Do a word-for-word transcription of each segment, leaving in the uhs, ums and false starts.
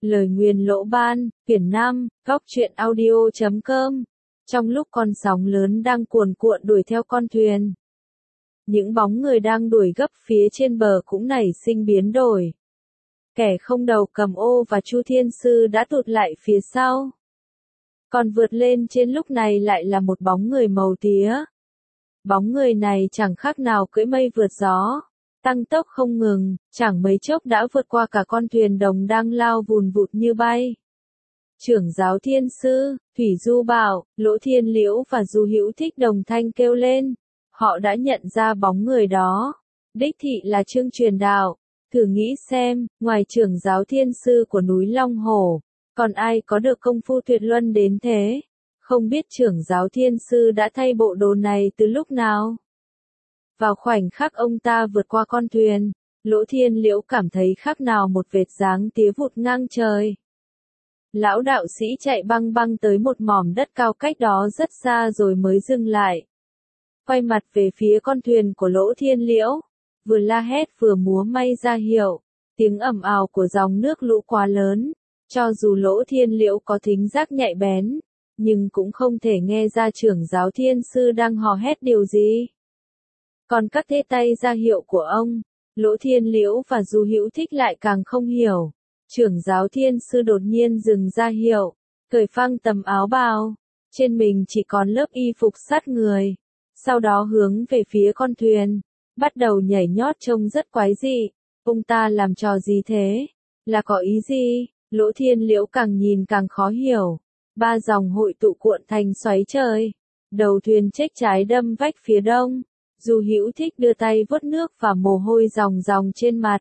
Lời nguyền lỗ ban, quyển năm, góc truyện audio chấm com. Trong lúc con sóng lớn đang cuồn cuộn đuổi theo con thuyền, những bóng người đang đuổi gấp phía trên bờ cũng nảy sinh biến đổi. Kẻ không đầu cầm ô và Chu Thiên Sư đã tụt lại phía sau. Còn vượt lên trên lúc này lại là một bóng người màu tía. Bóng người này chẳng khác nào cưỡi mây vượt gió, tăng tốc không ngừng, chẳng mấy chốc đã vượt qua cả con thuyền đồng đang lao vùn vụt như bay. Trưởng giáo Thiên Sư, Thủy Du Bảo, Lỗ Thiên Liễu và Du Hữu Thích đồng thanh kêu lên. Họ đã nhận ra bóng người đó. Đích thị là Trương Truyền Đạo. Thử nghĩ xem, ngoài trưởng giáo Thiên Sư của núi Long Hổ, còn ai có được công phu tuyệt luân đến thế? Không biết trưởng giáo Thiên Sư đã thay bộ đồ này từ lúc nào? Vào khoảnh khắc ông ta vượt qua con thuyền, Lỗ Thiên Liễu cảm thấy khác nào một vệt dáng tía vụt ngang trời. Lão đạo sĩ chạy băng băng tới một mỏm đất cao cách đó rất xa rồi mới dừng lại. Quay mặt về phía con thuyền của Lỗ Thiên Liễu, vừa la hét vừa múa may ra hiệu. Tiếng ầm ào của dòng nước lũ quá lớn, cho dù Lỗ Thiên Liễu có thính giác nhạy bén, nhưng cũng không thể nghe ra trưởng giáo Thiên Sư đang hò hét điều gì. Còn các thế tay ra hiệu của ông, Lỗ Thiên Liễu và Du Hữu Thích lại càng không hiểu. Trưởng giáo Thiên Sư đột nhiên dừng ra hiệu, cởi phăng tấm áo bào, trên mình chỉ còn lớp y phục sát người. Sau đó hướng về phía con thuyền, bắt đầu nhảy nhót trông rất quái dị. Ông ta làm trò gì thế? Là có ý gì? Lỗ Thiên Liễu càng nhìn càng khó hiểu. Ba dòng hội tụ cuộn thành xoáy trời. Đầu thuyền chếch trái đâm vách phía đông. Du Hữu Thích đưa tay vuốt nước và mồ hôi ròng ròng trên mặt.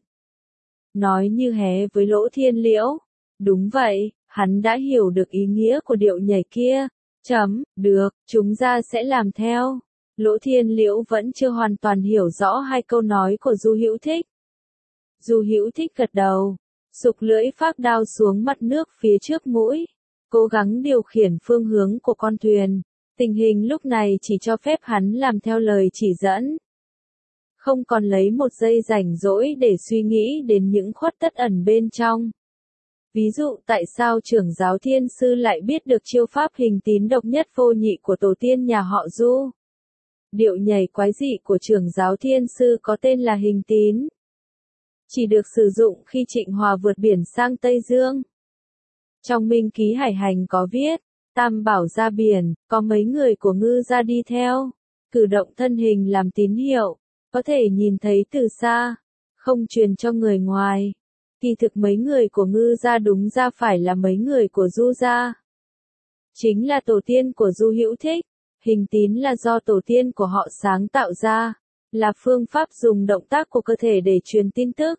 Nói như hé với Lỗ Thiên Liễu. Đúng vậy, hắn đã hiểu được ý nghĩa của điệu nhảy kia. Chấm, được, chúng ta sẽ làm theo. Lỗ Thiên Liễu vẫn chưa hoàn toàn hiểu rõ hai câu nói của Du Hữu Thích. Du Hữu Thích gật đầu, sục lưỡi phác đao xuống mặt nước phía trước mũi, cố gắng điều khiển phương hướng của con thuyền. Tình hình lúc này chỉ cho phép hắn làm theo lời chỉ dẫn. Không còn lấy một giây rảnh rỗi để suy nghĩ đến những khuất tất ẩn bên trong. Ví dụ tại sao trưởng giáo Thiên Sư lại biết được chiêu pháp hình tín độc nhất vô nhị của tổ tiên nhà họ Du. Điệu nhảy quái dị của trưởng giáo Thiên Sư có tên là hình tín. Chỉ được sử dụng khi Trịnh Hòa vượt biển sang Tây Dương. Trong Minh Ký Hải Hành có viết, Tam Bảo ra biển, có mấy người của ngư gia đi theo. Cử động thân hình làm tín hiệu, có thể nhìn thấy từ xa, không truyền cho người ngoài. Kỳ thực mấy người của ngư gia đúng ra phải là mấy người của Du gia. Chính là tổ tiên của Du Hữu Thích. Hình tín là do tổ tiên của họ sáng tạo ra, là phương pháp dùng động tác của cơ thể để truyền tin tức.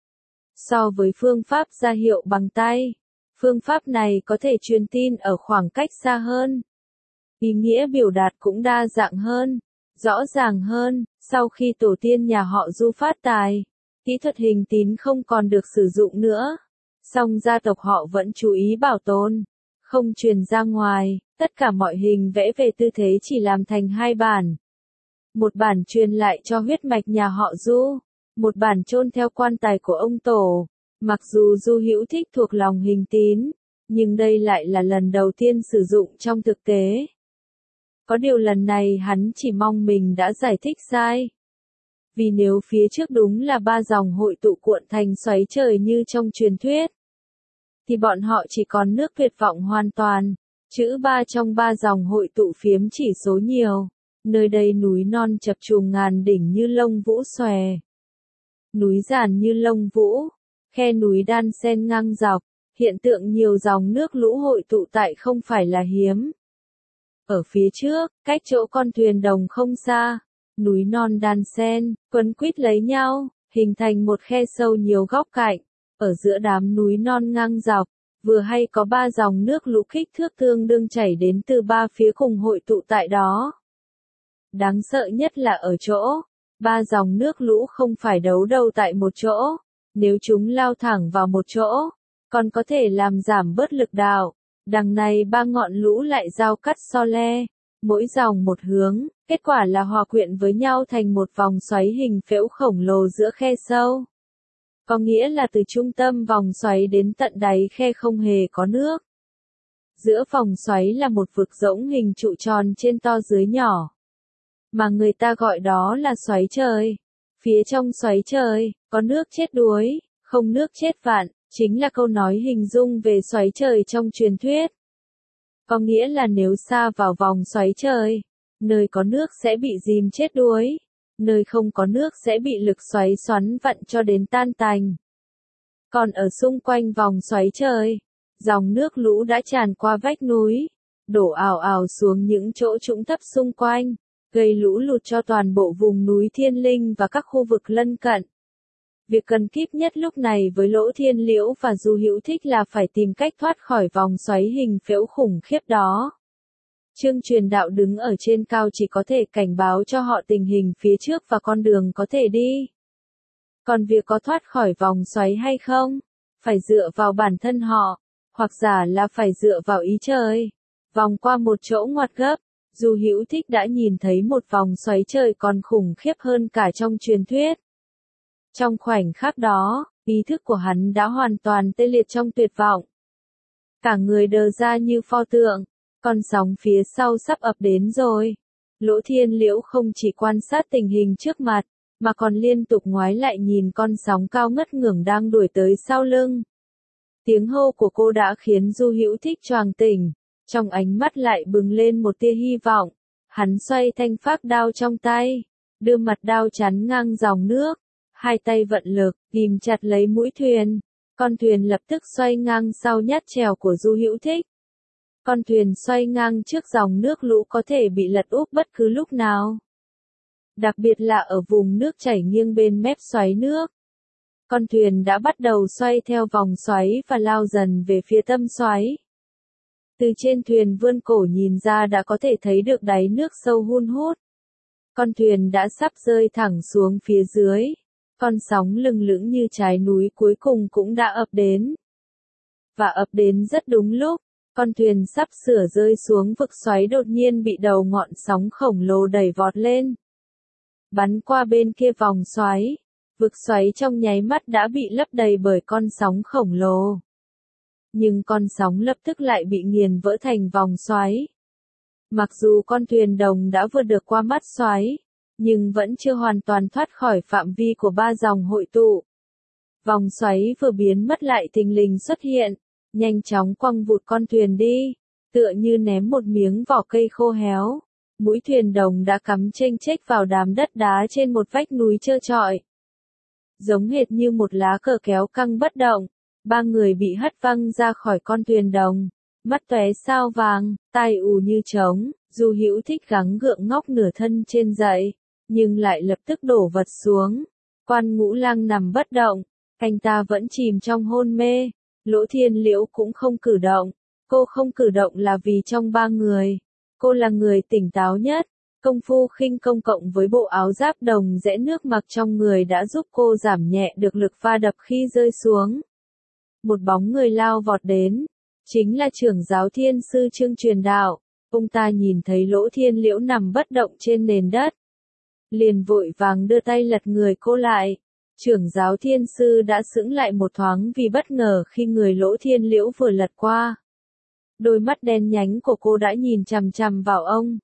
So với phương pháp ra hiệu bằng tay, phương pháp này có thể truyền tin ở khoảng cách xa hơn. Ý nghĩa biểu đạt cũng đa dạng hơn, rõ ràng hơn. Sau khi tổ tiên nhà họ Du phát tài, kỹ thuật hình tín không còn được sử dụng nữa. Song gia tộc họ vẫn chú ý bảo tồn, không truyền ra ngoài. Tất cả mọi hình vẽ về tư thế chỉ làm thành hai bản. Một bản truyền lại cho huyết mạch nhà họ Du, một bản chôn theo quan tài của ông tổ. Mặc dù Du Hữu Thích thuộc lòng hình tín, nhưng đây lại là lần đầu tiên sử dụng trong thực tế. Có điều lần này hắn chỉ mong mình đã giải thích sai. Vì nếu phía trước đúng là ba dòng hội tụ cuộn thành xoáy trời như trong truyền thuyết, thì bọn họ chỉ còn nước tuyệt vọng hoàn toàn. Chữ ba trong ba dòng hội tụ phiếm chỉ số nhiều. Nơi đây núi non chập trùng ngàn đỉnh như lông vũ xòe. Núi giàn như lông vũ. Khe núi đan xen ngang dọc. Hiện tượng nhiều dòng nước lũ hội tụ tại không phải là hiếm. Ở phía trước, cách chỗ con thuyền đồng không xa, núi non đan xen, quấn quýt lấy nhau, hình thành một khe sâu nhiều góc cạnh. Ở giữa đám núi non ngang dọc, vừa hay có ba dòng nước lũ kích thước tương đương chảy đến từ ba phía cùng hội tụ tại đó. Đáng sợ nhất là ở chỗ, ba dòng nước lũ không phải đấu đầu tại một chỗ, nếu chúng lao thẳng vào một chỗ, còn có thể làm giảm bớt lực đạo. Đằng này ba ngọn lũ lại giao cắt so le, mỗi dòng một hướng, kết quả là hòa quyện với nhau thành một vòng xoáy hình phễu khổng lồ giữa khe sâu. Có nghĩa là từ trung tâm vòng xoáy đến tận đáy khe không hề có nước. Giữa vòng xoáy là một vực rỗng hình trụ tròn trên to dưới nhỏ. Mà người ta gọi đó là xoáy trời. Phía trong xoáy trời, có nước chết đuối, không nước chết vạn, chính là câu nói hình dung về xoáy trời trong truyền thuyết. Có nghĩa là nếu sa vào vòng xoáy trời, nơi có nước sẽ bị dìm chết đuối, nơi không có nước sẽ bị lực xoáy xoắn vặn cho đến tan tành. Còn ở xung quanh vòng xoáy trời, dòng nước lũ đã tràn qua vách núi, đổ ào ào xuống những chỗ trũng thấp xung quanh, gây lũ lụt cho toàn bộ vùng núi Thiên Linh và các khu vực lân cận. Việc cần kíp nhất lúc này với Lỗ Thiên Liễu và Du Hữu Thích là phải tìm cách thoát khỏi vòng xoáy hình phễu khủng khiếp đó. Chương Truyền Đạo đứng ở trên cao chỉ có thể cảnh báo cho họ tình hình phía trước và con đường có thể đi. Còn việc có thoát khỏi vòng xoáy hay không, phải dựa vào bản thân họ, hoặc giả là phải dựa vào ý trời. Vòng qua một chỗ ngoặt gấp, Du Hữu Thích đã nhìn thấy một vòng xoáy trời còn khủng khiếp hơn cả trong truyền thuyết. Trong khoảnh khắc đó, ý thức của hắn đã hoàn toàn tê liệt trong tuyệt vọng. Cả người đờ ra như pho tượng, con sóng phía sau sắp ập đến rồi. Lỗ Thiên Liễu không chỉ quan sát tình hình trước mặt, mà còn liên tục ngoái lại nhìn con sóng cao ngất ngưởng đang đuổi tới sau lưng. Tiếng hô của cô đã khiến Du Hữu Thích choàng tỉnh, trong ánh mắt lại bừng lên một tia hy vọng. Hắn xoay thanh phác đao trong tay, đưa mặt đao chắn ngang dòng nước, hai tay vận lực, ghìm chặt lấy mũi thuyền. Con thuyền lập tức xoay ngang sau nhát chèo của Du Hữu Thích. Con thuyền xoay ngang trước dòng nước lũ có thể bị lật úp bất cứ lúc nào. Đặc biệt là ở vùng nước chảy nghiêng bên mép xoáy nước. Con thuyền đã bắt đầu xoay theo vòng xoáy và lao dần về phía tâm xoáy. Từ trên thuyền vươn cổ nhìn ra đã có thể thấy được đáy nước sâu hun hút. Con thuyền đã sắp rơi thẳng xuống phía dưới. Con sóng lừng lững như trái núi cuối cùng cũng đã ập đến. Và ập đến rất đúng lúc, con thuyền sắp sửa rơi xuống vực xoáy đột nhiên bị đầu ngọn sóng khổng lồ đẩy vọt lên. Bắn qua bên kia vòng xoáy, vực xoáy trong nháy mắt đã bị lấp đầy bởi con sóng khổng lồ. Nhưng con sóng lập tức lại bị nghiền vỡ thành vòng xoáy. Mặc dù con thuyền đồng đã vượt được qua mắt xoáy, nhưng vẫn chưa hoàn toàn thoát khỏi phạm vi của ba dòng hội tụ. Vòng xoáy vừa biến mất lại thình lình xuất hiện, nhanh chóng quăng vụt con thuyền đi, tựa như ném một miếng vỏ cây khô héo. Mũi thuyền đồng đã cắm chênh chếch vào đám đất đá trên một vách núi trơ trọi. Giống hệt như một lá cờ kéo căng bất động, ba người bị hất văng ra khỏi con thuyền đồng, mắt tóe sao vàng, tai ù như trống. Du Hữu Thích gắng gượng ngóc nửa thân trên dậy, nhưng lại lập tức đổ vật xuống. Quan Ngũ Lang nằm bất động, anh ta vẫn chìm trong hôn mê. Lỗ Thiên Liễu cũng không cử động. Cô không cử động là vì trong ba người, cô là người tỉnh táo nhất. Công phu khinh công cộng với bộ áo giáp đồng rẽ nước mặc trong người đã giúp cô giảm nhẹ được lực va đập khi rơi xuống. Một bóng người lao vọt đến, chính là trưởng giáo thiên sư Chương Truyền Đạo. Ông ta nhìn thấy Lỗ Thiên Liễu nằm bất động trên nền đất, liền vội vàng đưa tay lật người cô lại. Trưởng giáo thiên sư đã sững lại một thoáng vì bất ngờ khi người Lỗ Thiên Liễu vừa lật qua. Đôi mắt đen nhánh của cô đã nhìn chằm chằm vào ông.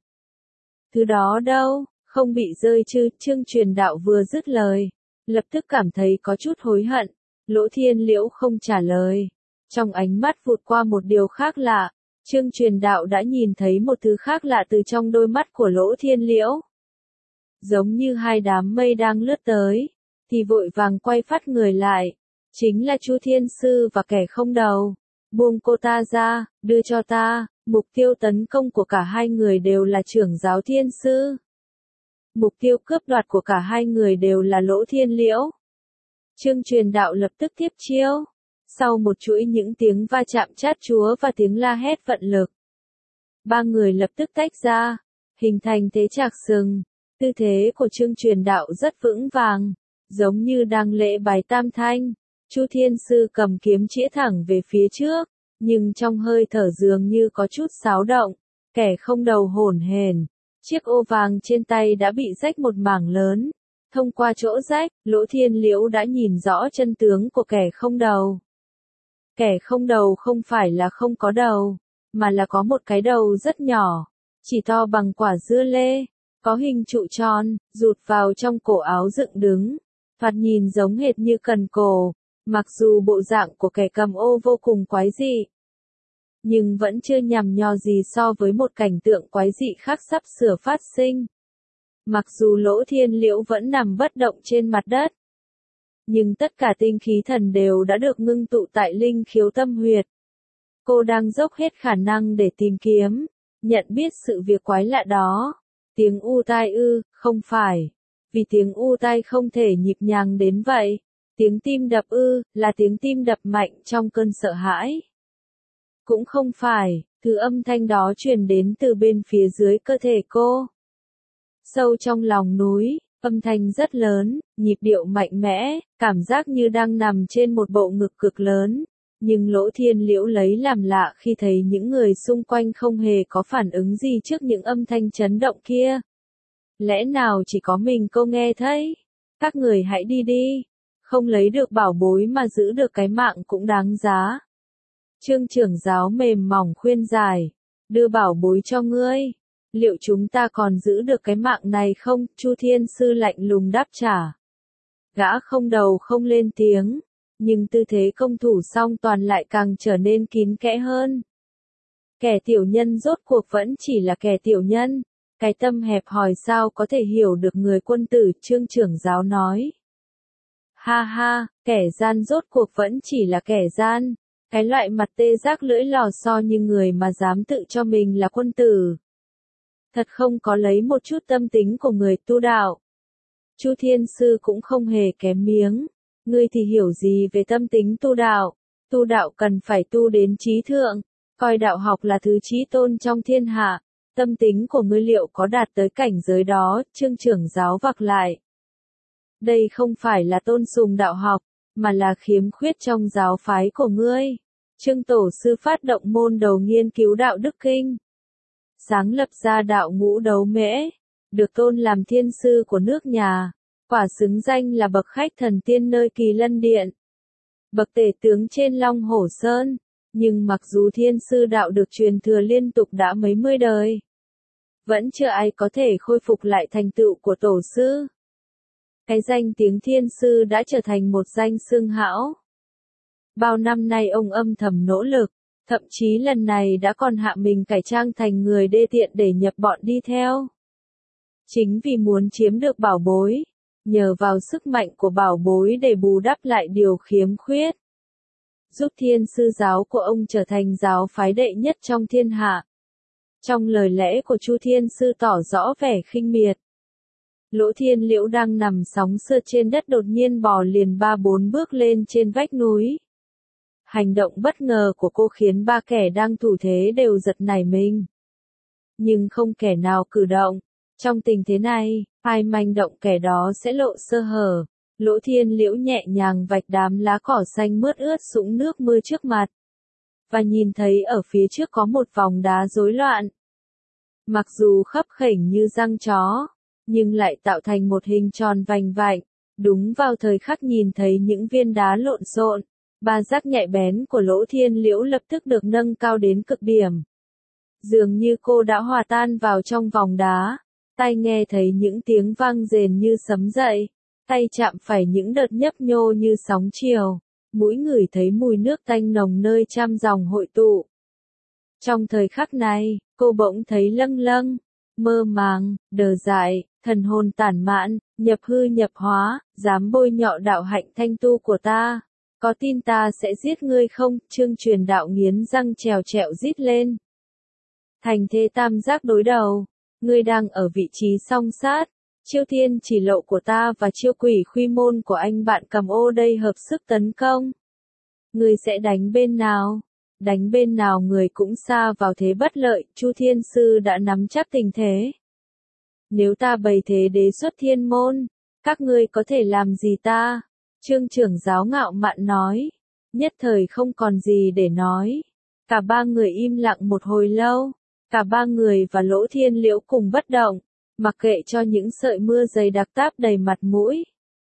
Thứ đó đâu, không bị rơi chứ? Chương Truyền Đạo vừa dứt lời, lập tức cảm thấy có chút hối hận. Lỗ Thiên Liễu không trả lời. Trong ánh mắt vụt qua một điều khác lạ. Chương Truyền Đạo đã nhìn thấy một thứ khác lạ từ trong đôi mắt của Lỗ Thiên Liễu. Giống như hai đám mây đang lướt tới, thì vội vàng quay phát người lại. Chính là Chu Thiên Sư và kẻ không đầu. Buông cô ta ra, đưa cho ta. Mục tiêu tấn công của cả hai người đều là trưởng giáo thiên sư. Mục tiêu cướp đoạt của cả hai người đều là Lỗ Thiên Liễu. Chương Truyền Đạo lập tức tiếp chiêu. Sau một chuỗi những tiếng va chạm chát chúa và tiếng la hét vận lực, ba người lập tức tách ra, hình thành thế chạc sừng. Tư thế của Chương Truyền Đạo rất vững vàng, giống như đang lễ bài tam thanh. Chu Thiên Sư cầm kiếm chĩa thẳng về phía trước, nhưng trong hơi thở dường như có chút xáo động. Kẻ không đầu hổn hển, chiếc ô vàng trên tay đã bị rách một mảng lớn. Thông qua chỗ rách, Lỗ Thiên Liễu đã nhìn rõ chân tướng của kẻ không đầu. Kẻ không đầu không phải là không có đầu, mà là có một cái đầu rất nhỏ, chỉ to bằng quả dưa lê, có hình trụ tròn, rụt vào trong cổ áo dựng đứng, thoạt nhìn giống hệt như cần cổ, mặc dù bộ dạng của kẻ cầm ô vô cùng quái dị, nhưng vẫn chưa nhằm nhò gì so với một cảnh tượng quái dị khác sắp sửa phát sinh. Mặc dù Lỗ Thiên Liễu vẫn nằm bất động trên mặt đất, nhưng tất cả tinh khí thần đều đã được ngưng tụ tại linh khiếu tâm huyệt. Cô đang dốc hết khả năng để tìm kiếm, nhận biết sự việc quái lạ đó. Tiếng u tai ư, không phải. Vì tiếng u tai không thể nhịp nhàng đến vậy. Tiếng tim đập ư, là tiếng tim đập mạnh trong cơn sợ hãi. Cũng không phải, thứ âm thanh đó truyền đến từ bên phía dưới cơ thể cô. Sâu trong lòng núi, âm thanh rất lớn, nhịp điệu mạnh mẽ, cảm giác như đang nằm trên một bộ ngực cực lớn. Nhưng Lỗ Thiên Liễu lấy làm lạ khi thấy những người xung quanh không hề có phản ứng gì trước những âm thanh chấn động kia. Lẽ nào chỉ có mình cô nghe thấy? Các người hãy đi đi. Không lấy được bảo bối mà giữ được cái mạng cũng đáng giá. Trương trưởng giáo mềm mỏng khuyên giải. Đưa bảo bối cho ngươi. Liệu chúng ta còn giữ được cái mạng này không? Chu Thiên Sư lạnh lùng đáp trả. Gã không đầu không lên tiếng. Nhưng tư thế công thủ song toàn lại càng trở nên kín kẽ hơn. Kẻ tiểu nhân rốt cuộc vẫn chỉ là kẻ tiểu nhân. Cái tâm hẹp hòi sao có thể hiểu được người quân tử, Trương trưởng giáo nói. Ha ha, kẻ gian rốt cuộc vẫn chỉ là kẻ gian. Cái loại mặt tê giác lưỡi lò xo như người mà dám tự cho mình là quân tử. Thật không có lấy một chút tâm tính của người tu đạo. Chu Thiên Sư cũng không hề kém miếng. Ngươi thì hiểu gì về tâm tính tu đạo? Tu đạo cần phải tu đến trí thượng, coi đạo học là thứ chí tôn trong thiên hạ. Tâm tính của ngươi liệu có đạt tới cảnh giới đó? Trương trưởng giáo vặc lại. Đây không phải là tôn sùng đạo học, mà là khiếm khuyết trong giáo phái của ngươi. Trương Tổ Sư phát động môn đầu nghiên cứu đạo đức kinh. Sáng lập ra đạo ngũ đấu mễ, được tôn làm thiên sư của nước nhà. Quả xứng danh là bậc khách thần tiên nơi Kỳ Lân Điện. Bậc tể tướng trên Long Hổ Sơn. Nhưng mặc dù thiên sư đạo được truyền thừa liên tục đã mấy mươi đời, vẫn chưa ai có thể khôi phục lại thành tựu của tổ sư. Cái danh tiếng thiên sư đã trở thành một danh xưng hão. Bao năm nay ông âm thầm nỗ lực, thậm chí lần này đã còn hạ mình cải trang thành người đê tiện để nhập bọn đi theo. Chính vì muốn chiếm được bảo bối, nhờ vào sức mạnh của bảo bối để bù đắp lại điều khiếm khuyết, giúp thiên sư giáo của ông trở thành giáo phái đệ nhất trong thiên hạ. Trong lời lẽ của Chu Thiên Sư tỏ rõ vẻ khinh miệt. Lỗ Thiên Liễu đang nằm sóng sượt trên đất đột nhiên bò liền ba bốn bước lên trên vách núi. Hành động bất ngờ của cô khiến ba kẻ đang thủ thế đều giật nảy mình. Nhưng không kẻ nào cử động. Trong tình thế này, ai manh động kẻ đó sẽ lộ sơ hở. Lỗ Thiên Liễu nhẹ nhàng vạch đám lá cỏ xanh mướt ướt sũng nước mưa trước mặt. Và nhìn thấy ở phía trước có một vòng đá rối loạn. Mặc dù khấp khểnh như răng chó, nhưng lại tạo thành một hình tròn vành vạnh. Đúng vào thời khắc nhìn thấy những viên đá lộn xộn, ba giác nhạy bén của Lỗ Thiên Liễu lập tức được nâng cao đến cực điểm. Dường như cô đã hòa tan vào trong vòng đá. Tai nghe thấy những tiếng vang rền như sấm dậy, tay chạm phải những đợt nhấp nhô như sóng chiều, mũi ngửi thấy mùi nước tanh nồng nơi trăm dòng hội tụ. Trong thời khắc này, cô bỗng thấy lâng lâng, mơ màng, đờ dại, thần hồn tản mạn, nhập hư nhập hóa, dám bôi nhọ đạo hạnh thanh tu của ta. Có tin ta sẽ giết ngươi không? Trương Truyền Đạo nghiến răng trèo trẹo rít lên. Thành thế tam giác đối đầu. Ngươi đang ở vị trí song sát. Chiêu thiên chỉ lộ của ta và chiêu quỷ khuy môn của anh bạn cầm ô đây hợp sức tấn công. Ngươi sẽ đánh bên nào? Đánh bên nào người cũng sa vào thế bất lợi. Chu Thiên Sư đã nắm chắc tình thế. Nếu ta bày thế đế xuất thiên môn, các ngươi có thể làm gì ta? Trương trưởng giáo ngạo mạn nói. Nhất thời không còn gì để nói. Cả ba người im lặng một hồi lâu. Cả ba người và Lỗ Thiên Liễu cùng bất động. mặc kệ cho những sợi mưa dày đặc táp đầy mặt mũi.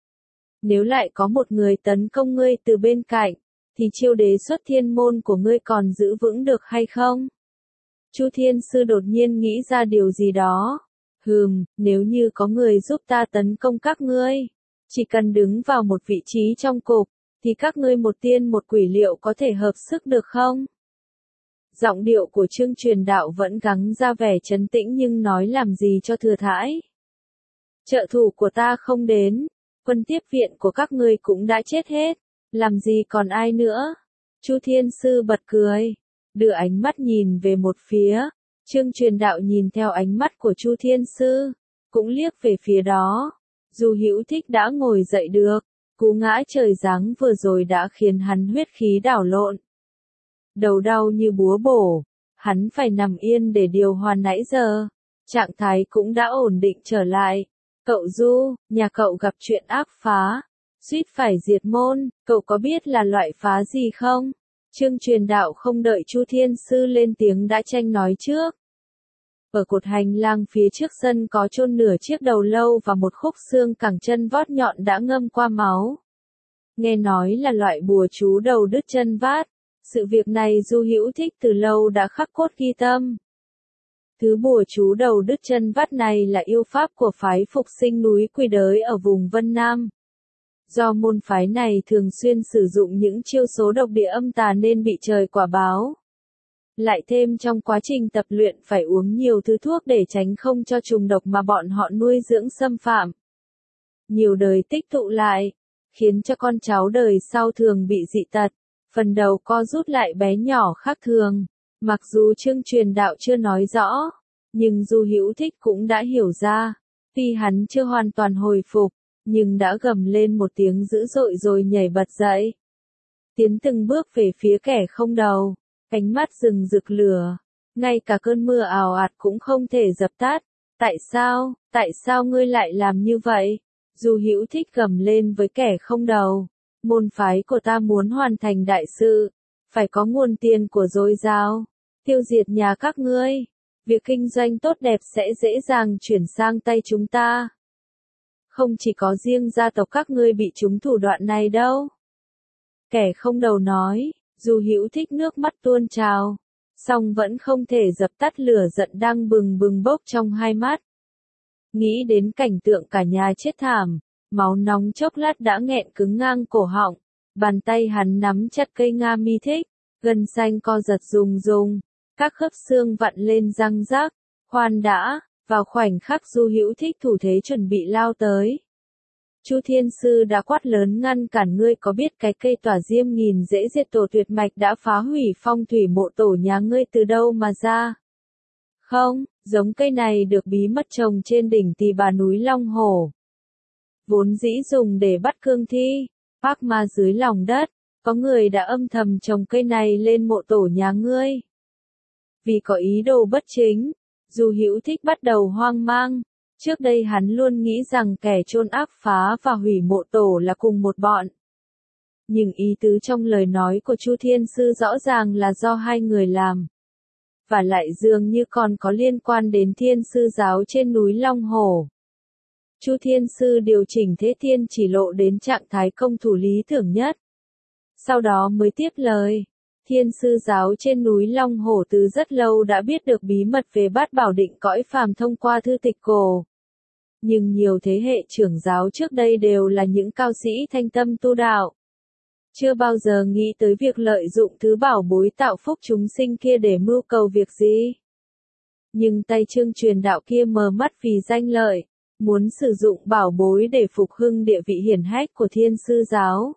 Nếu lại có một người tấn công ngươi từ bên cạnh, thì chiêu đế xuất thiên môn của ngươi còn giữ vững được hay không? Chu Thiên Sư đột nhiên nghĩ ra điều gì đó. Hừm, nếu như có người giúp ta tấn công các ngươi, chỉ cần đứng vào một vị trí trong cục, thì các ngươi một tiên một quỷ liệu có thể hợp sức được không? Giọng điệu của Trương Truyền Đạo vẫn gắng ra vẻ trấn tĩnh nhưng nói làm gì cho thừa thãi. Trợ thủ của ta không đến, quân tiếp viện của các ngươi cũng đã chết hết, làm gì còn ai nữa? Chu Thiên Sư bật cười, đưa ánh mắt nhìn về một phía. Trương Truyền Đạo nhìn theo ánh mắt của Chu Thiên Sư, cũng liếc về phía đó. Du Hữu Thích đã ngồi dậy được, cú ngã trời giáng vừa rồi đã khiến hắn huyết khí đảo lộn. Đầu đau như búa bổ, hắn phải nằm yên để điều hòa nãy giờ, trạng thái cũng đã ổn định trở lại. Cậu Du, nhà cậu gặp chuyện ác phá, suýt phải diệt môn, cậu có biết là loại phá gì không? Trương Truyền Đạo không đợi Chu Thiên Sư lên tiếng đã tranh nói trước. Ở cột hành lang phía trước sân có chôn nửa chiếc đầu lâu và một khúc xương cẳng chân vót nhọn đã ngâm qua máu. Nghe nói là loại bùa chú đầu đứt chân vát. Sự việc này Du Hữu Thích từ lâu đã khắc cốt ghi tâm. Thứ bùa chú đầu đứt chân vát này là yêu pháp của phái phục sinh núi Quỷ Đới ở vùng Vân Nam. Do môn phái này thường xuyên sử dụng những chiêu số độc địa âm tà nên bị trời quả báo. Lại thêm trong quá trình tập luyện phải uống nhiều thứ thuốc để tránh không cho trùng độc mà bọn họ nuôi dưỡng xâm phạm. Nhiều đời tích tụ lại, khiến cho con cháu đời sau thường bị dị tật, phần đầu co rút lại bé nhỏ khác thường. Mặc dù Trương Truyền Đạo chưa nói rõ, nhưng Du Hữu Thích cũng đã hiểu ra. Tuy hắn chưa hoàn toàn hồi phục, nhưng đã gầm lên một tiếng dữ dội rồi nhảy bật dậy. Tiến từng bước về phía kẻ không đầu, ánh mắt rừng rực lửa, ngay cả cơn mưa ào ạt cũng không thể dập tắt. Tại sao, tại sao ngươi lại làm như vậy? Du Hữu Thích gầm lên với kẻ không đầu. Môn phái của ta muốn hoàn thành đại sự, phải có nguồn tiền của dồi dào, tiêu diệt nhà các ngươi. Việc kinh doanh tốt đẹp sẽ dễ dàng chuyển sang tay chúng ta. Không chỉ có riêng gia tộc các ngươi bị trúng thủ đoạn này đâu. Kẻ không đầu nói, Du Hữu Thích nước mắt tuôn trào, song vẫn không thể dập tắt lửa giận đang bừng bừng bốc trong hai mắt. Nghĩ đến cảnh tượng cả nhà chết thảm, máu nóng chốc lát đã nghẹn cứng ngang cổ họng, bàn tay hắn nắm chặt cây nga mi thích, gân xanh co giật rùng rùng, các khớp xương vặn lên răng rác. Khoan đã, vào khoảnh khắc Du Hữu Thích thủ thế chuẩn bị lao tới, Chu Thiên Sư đã quát lớn ngăn cản. Ngươi có biết cái cây tỏa diêm nghìn rễ diệt tổ tuyệt mạch đã phá hủy phong thủy mộ tổ nhà ngươi từ đâu mà ra? Không, giống cây này được bí mật trồng trên đỉnh Tỳ Bà núi Long Hổ. Vốn dĩ dùng để bắt cương thi, ác ma dưới lòng đất, có người đã âm thầm trồng cây này lên mộ tổ nhà ngươi. Vì có ý đồ bất chính, Du Hữu Thích bắt đầu hoang mang. Trước đây hắn luôn nghĩ rằng kẻ chôn ác phá và hủy mộ tổ là cùng một bọn. Nhưng ý tứ trong lời nói của Chu Thiên Sư rõ ràng là do hai người làm. Và lại dường như còn có liên quan đến Thiên Sư giáo trên núi Long Hổ. Chu Thiên Sư điều chỉnh thế thiên chỉ lộ đến trạng thái công thủ lý tưởng nhất. Sau đó mới tiếp lời. Thiên Sư giáo trên núi Long Hổ từ rất lâu đã biết được bí mật về bát bảo định cõi phàm thông qua thư tịch cổ. Nhưng nhiều thế hệ trưởng giáo trước đây đều là những cao sĩ thanh tâm tu đạo. Chưa bao giờ nghĩ tới việc lợi dụng thứ bảo bối tạo phúc chúng sinh kia để mưu cầu việc gì. Nhưng tay Trương Truyền Đạo kia mờ mắt vì danh lợi, muốn sử dụng bảo bối để phục hưng địa vị hiển hách của Thiên Sư giáo.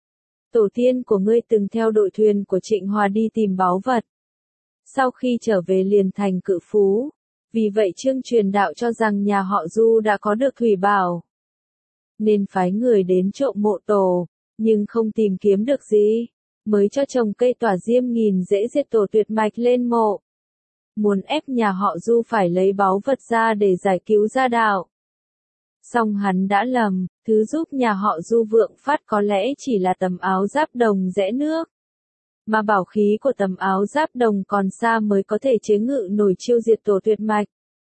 Tổ tiên của ngươi từng theo đội thuyền của Trịnh Hòa đi tìm báu vật. Sau khi trở về liền thành cự phú. Vì vậy Trương Truyền Đạo cho rằng nhà họ Du đã có được thủy bảo. Nên phái người đến trộm mộ tổ, nhưng không tìm kiếm được gì, mới cho trồng cây tỏa diêm nghìn rễ diệt tổ tuyệt mạch lên mộ. Muốn ép nhà họ Du phải lấy báu vật ra để giải cứu gia đạo. Song hắn đã lầm, thứ giúp nhà họ Du vượng phát có lẽ chỉ là tấm áo giáp đồng rẽ nước. Mà bảo khí của tấm áo giáp đồng còn xa mới có thể chế ngự nổi chiêu diệt tổ tuyệt mạch.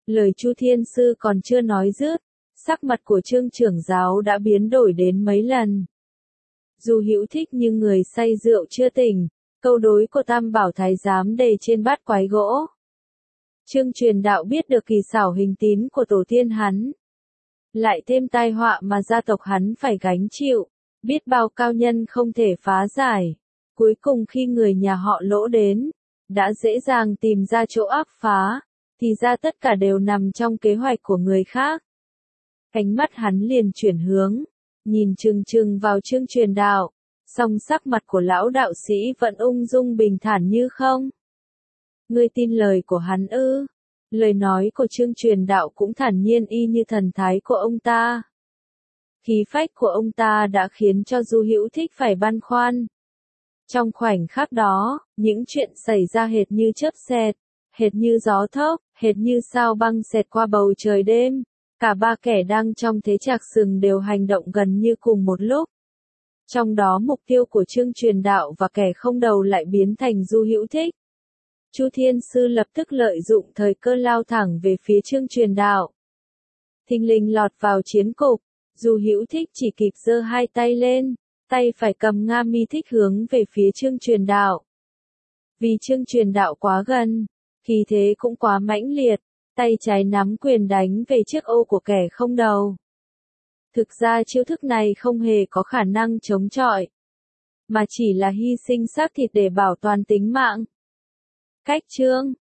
Lời Chu Thiên Sư còn chưa nói dứt, sắc mặt của Trương trưởng giáo đã biến đổi đến mấy lần. Dù Hữu Thích như người say rượu chưa tỉnh, câu đối của Tam Bảo Thái giám đề trên bát quái gỗ. Trương Truyền Đạo biết được kỳ xảo hình tín của tổ tiên hắn, lại thêm tai họa mà gia tộc hắn phải gánh chịu, biết bao cao nhân không thể phá giải. Cuối cùng khi người nhà họ Lỗ đến, đã dễ dàng tìm ra chỗ áp phá, thì ra tất cả đều nằm trong kế hoạch của người khác. Ánh mắt hắn liền chuyển hướng, nhìn chừng chừng vào Trương Truyền Đạo, song sắc mặt của lão đạo sĩ vẫn ung dung bình thản như không. Ngươi tin lời của hắn ư? Lời nói của Trương Truyền Đạo cũng thản nhiên y như thần thái của ông ta. Khí phách của ông ta đã khiến cho Du Hữu Thích phải băn khoăn. Trong khoảnh khắc đó, những chuyện xảy ra hệt như chớp xẹt, hệt như gió thốc, hệt như sao băng xẹt qua bầu trời đêm. Cả ba kẻ đang trong thế trạc sừng đều hành động gần như cùng một lúc. Trong đó mục tiêu của Trương Truyền Đạo và kẻ không đầu lại biến thành Du Hữu Thích. Chu Thiên Sư lập tức lợi dụng thời cơ lao thẳng về phía Trương Truyền Đạo. Thình lình lọt vào chiến cục, Du Hữu Thích chỉ kịp giơ hai tay lên, tay phải cầm nga mi thích hướng về phía Trương Truyền Đạo. Vì Trương Truyền Đạo quá gần, khí thế cũng quá mãnh liệt, tay trái nắm quyền đánh về chiếc ô của kẻ không đầu. Thực ra chiêu thức này không hề có khả năng chống chọi, mà chỉ là hy sinh xác thịt để bảo toàn tính mạng. Cách Trương